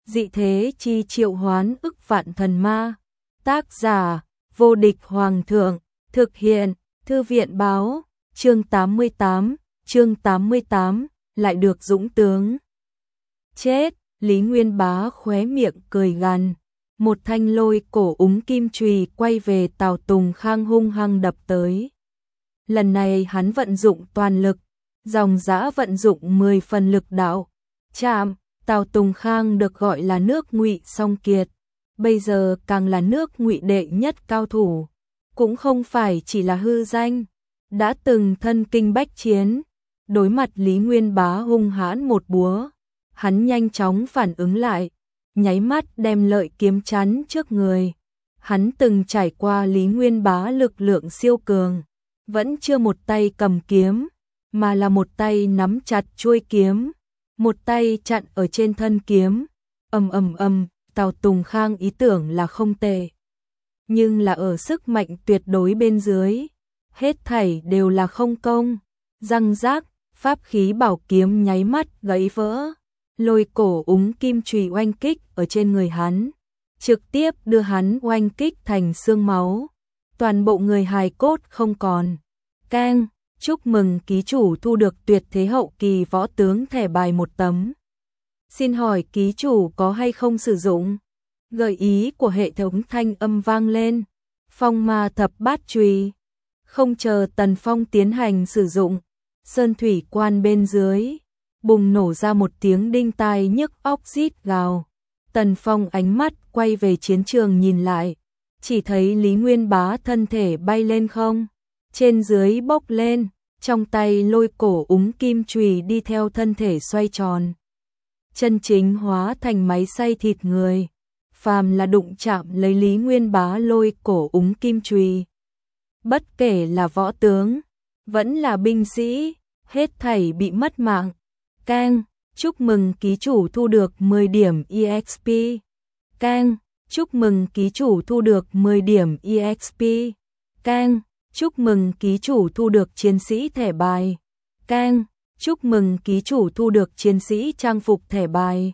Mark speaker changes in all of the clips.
Speaker 1: dị thế chi triệu hoán ức vạn thần ma. Tác giả, vô địch hoàng thượng, thực hiện, thư viện báo, chương 88, lại được dũng tướng. Chết, Lý Nguyên Bá khóe miệng cười gằn, một thanh lôi cổ úng kim chùy quay về Tào Tùng Khang hung hăng đập tới. Lần này hắn vận dụng toàn lực, dòng dã vận dụng 10 phần lực đạo. Chạm, Tào Tùng Khang được gọi là nước Ngụy song kiệt, bây giờ càng là nước Ngụy đệ nhất cao thủ, cũng không phải chỉ là hư danh, đã từng thân kinh bách chiến. Đối mặt Lý Nguyên Bá hung hãn một búa, hắn nhanh chóng phản ứng lại, nháy mắt đem lợi kiếm chắn trước người. Hắn từng trải qua Lý Nguyên Bá lực lượng siêu cường, vẫn chưa một tay cầm kiếm, mà là một tay nắm chặt chuôi kiếm, một tay chặn ở trên thân kiếm. Tào Tùng Khang ý tưởng là không tệ, nhưng là ở sức mạnh tuyệt đối bên dưới, hết thảy đều là không công. Răng rác, pháp khí bảo kiếm nháy mắt gãy vỡ, lôi cổ úng kim chùy oanh kích ở trên người hắn, trực tiếp đưa hắn oanh kích thành xương máu, toàn bộ người hài cốt không còn. Keng, chúc mừng ký chủ thu được tuyệt thế hậu kỳ võ tướng thẻ bài 1 tấm. Xin hỏi ký chủ có hay không sử dụng? Gợi ý của hệ thống thanh âm vang lên. Phong ma thập bát chùy. Không chờ Tần Phong tiến hành sử dụng, sơn thủy quan bên dưới bùng nổ ra một tiếng đinh tai nhức óc rít gào. Tần Phong ánh mắt quay về chiến trường nhìn lại, chỉ thấy Lý Nguyên Bá thân thể bay lên không, trên dưới bốc lên, trong tay lôi cổ úng kim chùy đi theo thân thể xoay tròn, chân chính hóa thành máy xay thịt người. Phàm là đụng chạm lấy Lý Nguyên Bá lôi cổ úng kim chùy, bất kể là võ tướng, vẫn là binh sĩ, hết thảy bị mất mạng. Keng, chúc mừng ký chủ thu được 10 điểm EXP. Keng, chúc mừng ký chủ thu được 10 điểm EXP. Keng, chúc mừng ký chủ thu được chiến sĩ thẻ bài. Keng, chúc mừng ký chủ thu được chiến sĩ trang phục thẻ bài.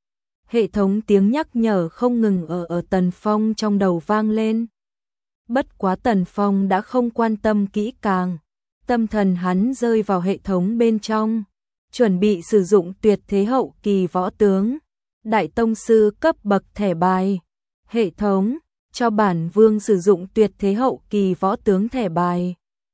Speaker 1: Hệ thống tiếng nhắc nhở không ngừng ở Tần Phong trong đầu vang lên. Bất quá Tần Phong đã không quan tâm kỹ càng, tâm thần hắn rơi vào hệ thống bên trong, chuẩn bị sử dụng tuyệt thế hậu kỳ võ tướng, đại tông sư cấp bậc thẻ bài. Hệ thống, cho bản vương sử dụng tuyệt thế hậu kỳ võ tướng thẻ bài.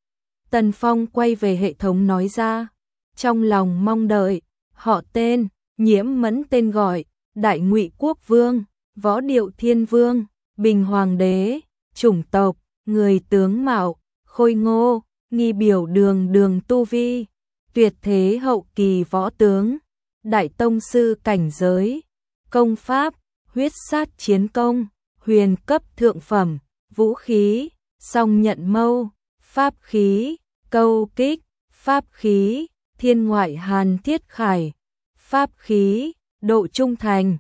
Speaker 1: Tần Phong quay về hệ thống nói ra, trong lòng mong đợi. Họ tên, Nhiễm Mẫn, tên gọi, Đại Ngụy Quốc Vương, Võ Điệu Thiên Vương, Bình Hoàng Đế. Chủng tộc, người tướng mạo, khôi ngô, nghi biểu đường tu vi, tuyệt thế hậu kỳ võ tướng, đại tông sư cảnh giới, công pháp, huyết sát chiến công, huyền cấp thượng phẩm, vũ khí, song nhận mâu, pháp khí, câu kích, pháp khí, thiên ngoại hàn thiết khải, pháp khí, độ trung thành,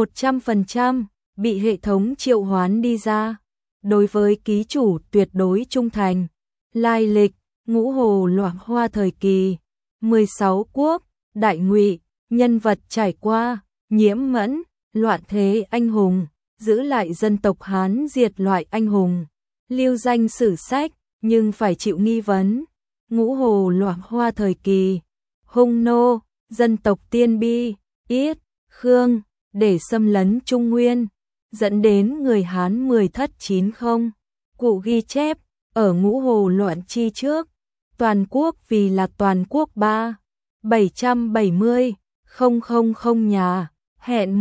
Speaker 1: 100%, bị hệ thống triệu hoán đi ra. Đối với ký chủ tuyệt đối trung thành. Lai lịch, Ngũ Hồ Loạn Hoa thời kỳ, 16 quốc, Đại Ngụy. Nhân vật trải qua, Nhiễm Mẫn, loạn thế anh hùng, giữ lại dân tộc Hán diệt loại anh hùng, lưu danh sử sách, nhưng phải chịu nghi vấn. Ngũ Hồ Loạn Hoa thời kỳ, hung nô, dân tộc Tiên Bi, Yết, Khương, để xâm lấn Trung Nguyên, dẫn đến người Hán 10 thất 90. Cụ ghi chép, ở Ngũ Hồ loạn chi trước, toàn quốc vì là toàn quốc 770,000 nhà, hẹn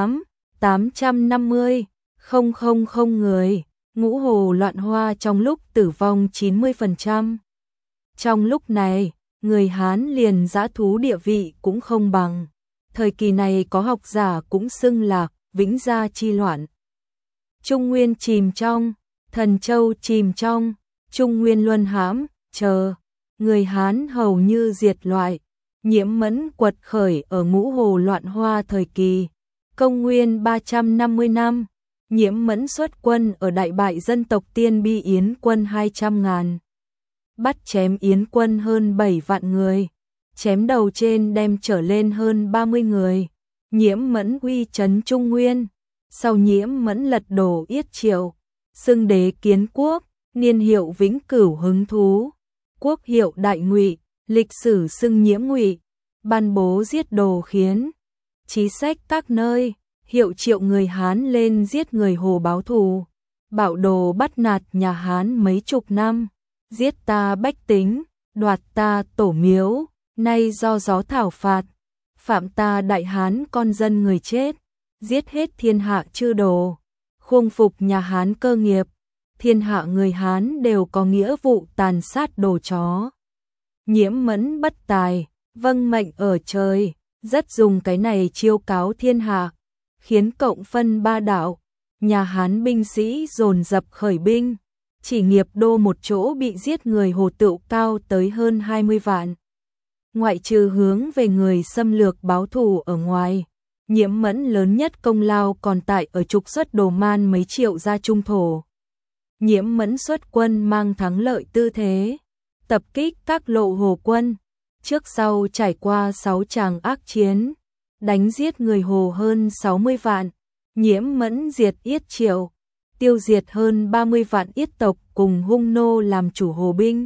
Speaker 1: 18,850,000 người. Ngũ Hồ loạn hoa trong lúc tử vong 90%. Trong lúc này, người Hán liền dã thú địa vị cũng không bằng. Thời kỳ này có học giả cũng xưng là Vĩnh Gia chi loạn. Trung Nguyên chìm trong, Thần Châu chìm trong, Trung Nguyên luân hãm, người Hán hầu như diệt loại. Nhiễm Mẫn quật khởi ở Ngũ Hồ loạn hoa thời kỳ, công nguyên 350 năm, Nhiễm Mẫn xuất quân ở đại bại dân tộc Tiên Bi Yến quân 200.000, bắt chém Yến quân hơn 7 vạn người, chém đầu trên đem trở lên hơn 30 người, Nhiễm Mẫn uy trấn Trung Nguyên, sau Nhiễm Mẫn lật đổ Yết Triệu, xưng đế kiến quốc, niên hiệu Vĩnh Cửu Hứng Thú, quốc hiệu Đại Ngụy, lịch sử xưng Nhiễm Ngụy, ban bố giết đồ khiến, chí sách các nơi, hiệu triệu người Hán lên giết người Hồ báo thù, bạo đồ bắt nạt nhà Hán mấy chục năm, giết ta bách tính, đoạt ta tổ miếu, nay do gió thảo phạt, phạm ta đại Hán con dân người chết, giết hết thiên hạ chư đồ, khuông phục nhà Hán cơ nghiệp, thiên hạ người Hán đều có nghĩa vụ tàn sát đồ chó. Nhiễm Mẫn bất tài, vâng mệnh ở trời, rất dùng cái này chiêu cáo thiên hạ, khiến cộng phân ba đạo, nhà Hán binh sĩ dồn dập khởi binh, chỉ nghiệp đô một chỗ bị giết người Hồ Tựu cao tới hơn 20 vạn. Ngoại trừ hướng về người xâm lược báo thù ở ngoài, Nhiễm Mẫn lớn nhất công lao còn tại ở trục xuất đồ man mấy triệu ra trung thổ. Nhiễm Mẫn xuất quân mang thắng lợi tư thế, tập kích các lộ Hồ quân, trước sau trải qua 6 tràng ác chiến, đánh giết người Hồ hơn 60 vạn, Nhiễm Mẫn diệt Yết Triệu, tiêu diệt hơn 30 vạn Yết tộc cùng hung nô làm chủ Hồ binh.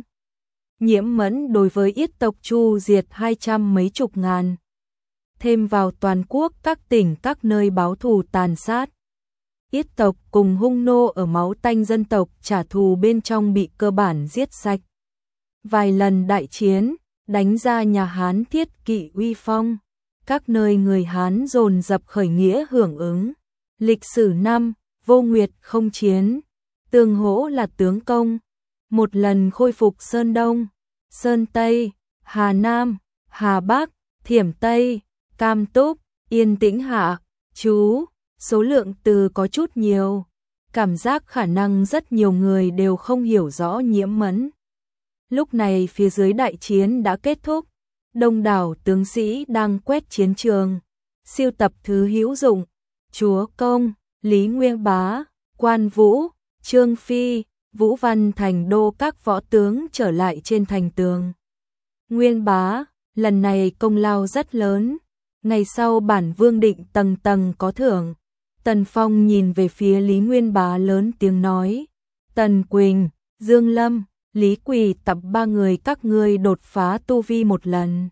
Speaker 1: Nhiễm Mẫn đối với Yết tộc chu diệt 200 mấy chục ngàn, thêm vào toàn quốc các tỉnh các nơi báo thù tàn sát. Yết tộc cùng hung nô ở máu tanh dân tộc trả thù bên trong bị cơ bản giết sạch. Vài lần đại chiến, đánh ra nhà Hán thiết kỵ uy phong, các nơi người Hán dồn dập khởi nghĩa hưởng ứng. Lịch sử năm, Vô Nguyệt không chiến, Tương Hỗ là tướng công, một lần khôi phục Sơn Đông, Sơn Tây, Hà Nam, Hà Bắc, Thiểm Tây, Cam Túc, Yên Tĩnh Hạ, chú, số lượng từ có chút nhiều, cảm giác khả năng rất nhiều người đều không hiểu rõ Nhiễm Mẫn. Lúc này phía dưới đại chiến đã kết thúc, đông đảo tướng sĩ đang quét chiến trường, siêu tập thứ hữu dụng, Chúa Công, Lý Nguyên Bá, Quan Vũ, Trương Phi, Vũ Văn Thành Đô các võ tướng trở lại trên thành tường. Nguyên Bá, lần này công lao rất lớn, ngày sau bản vương định tầng tầng có thưởng. Tần Phong nhìn về phía Lý Nguyên Bá lớn tiếng nói, Tần Quỳnh, Dương Lâm, Lý Quỳ tập 3 người các ngươi đột phá tu vi một lần.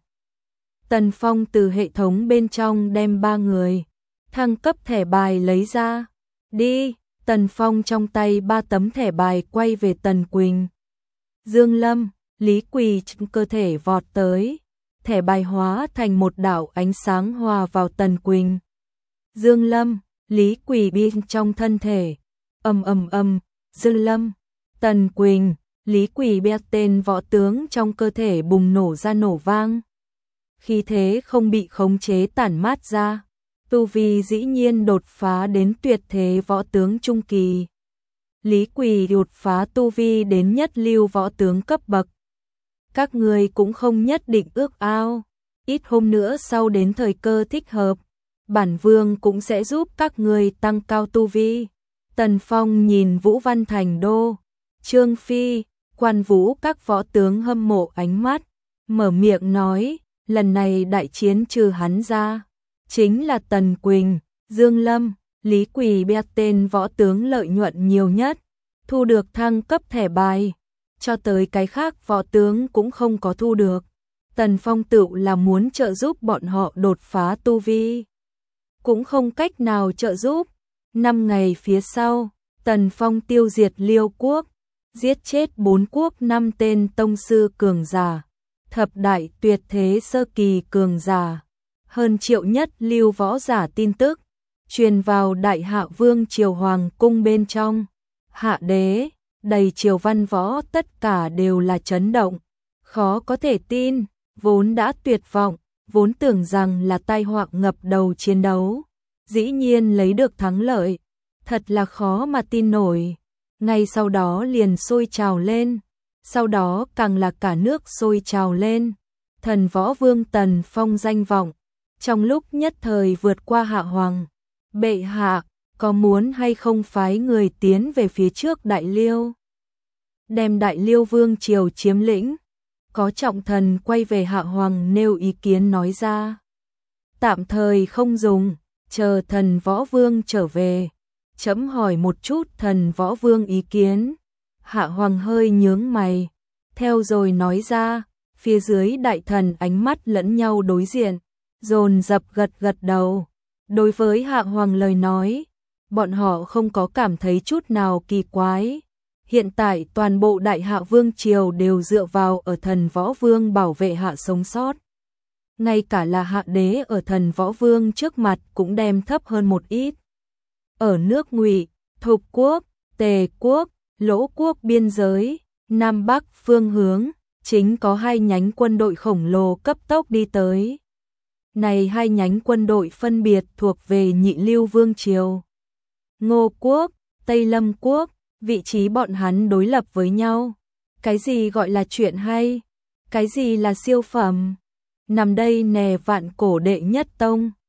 Speaker 1: Tần Phong từ hệ thống bên trong đem 3 người thăng cấp thẻ bài lấy ra. Đi, Tần Phong trong tay 3 tấm thẻ bài quay về Tần Quỳnh. Dương Lâm, Lý Quỳ trong cơ thể vọt tới, thẻ bài hóa thành một đạo ánh sáng hòa vào Tần Quỳnh. Dương Lâm, Lý Quỳ bên trong thân thể, Dương Lâm, Tần Quỳnh, Lý Quỳ biết tên võ tướng trong cơ thể bùng nổ ra nổ vang. Khi thế không bị khống chế tản mát ra, tu vi dĩ nhiên đột phá đến tuyệt thế võ tướng trung kỳ. Lý Quỳ đột phá tu vi đến nhất lưu võ tướng cấp bậc. Các người cũng không nhất định ước ao, ít hôm nữa sau đến thời cơ thích hợp, bản vương cũng sẽ giúp các người tăng cao tu vi. Tần Phong nhìn Vũ Văn Thành Đô, Trương Phi, Quan Vũ các võ tướng hâm mộ ánh mắt, mở miệng nói, lần này đại chiến trừ hắn ra, chính là Tần Quỳnh, Dương Lâm, Lý Quỳ biết tên võ tướng lợi nhuận nhiều nhất, thu được thăng cấp thẻ bài, cho tới cái khác võ tướng cũng không có thu được. Tần Phong tự là muốn trợ giúp bọn họ đột phá tu vi, cũng không cách nào trợ giúp. 5 ngày phía sau, Tần Phong tiêu diệt Liêu quốc, giết chết 4 quốc 5 tên tông sư cường giả, thập đại tuyệt thế sơ kỳ cường giả, hơn triệu nhất lưu võ giả. Tin tức truyền vào Đại Hạ Vương triều hoàng cung bên trong, hạ đế, đầy triều văn võ tất cả đều là chấn động, khó có thể tin, vốn đã tuyệt vọng, vốn tưởng rằng là tai họa ngập đầu chiến đấu, dĩ nhiên lấy được thắng lợi, thật là khó mà tin nổi. Ngay sau đó liền sôi trào lên, sau đó càng là cả nước sôi trào lên. Thần võ vương Tần Phong danh vọng, trong lúc nhất thời vượt qua Hạ Hoàng. Bệ hạ, có muốn hay không phái người tiến về phía trước Đại Liêu, đem Đại Liêu vương triều chiếm lĩnh? Có trọng thần quay về Hạ Hoàng nêu ý kiến nói ra. tạm thời không dùng, chờ Thần Võ Vương trở về. Trẫm hỏi một chút Thần Võ Vương ý kiến. Hạ Hoàng hơi nhướng mày, theo rồi nói ra. Phía dưới đại thần ánh mắt lẫn nhau đối diện, dồn dập gật gật đầu. Đối với Hạ Hoàng lời nói, bọn họ không có cảm thấy chút nào kỳ quái. Hiện tại toàn bộ Đại Hạ Vương Triều đều dựa vào ở Thần Võ Vương bảo vệ hạ sống sót. Ngay cả là Hạ Đế ở Thần Võ Vương trước mặt cũng đem thấp hơn một ít. Ở nước Ngụy, Thục Quốc, Tề Quốc, Lỗ Quốc biên giới, Nam Bắc phương hướng, chính có hai nhánh quân đội khổng lồ cấp tốc đi tới. Này hai nhánh quân đội phân biệt thuộc về Nhị Lưu Vương Triều. Ngô Quốc, Tây Lâm Quốc, vị trí bọn hắn đối lập với nhau. Cái gì gọi là chuyện hay? Cái gì là siêu phẩm? Nằm đây nè vạn cổ đệ nhất tông.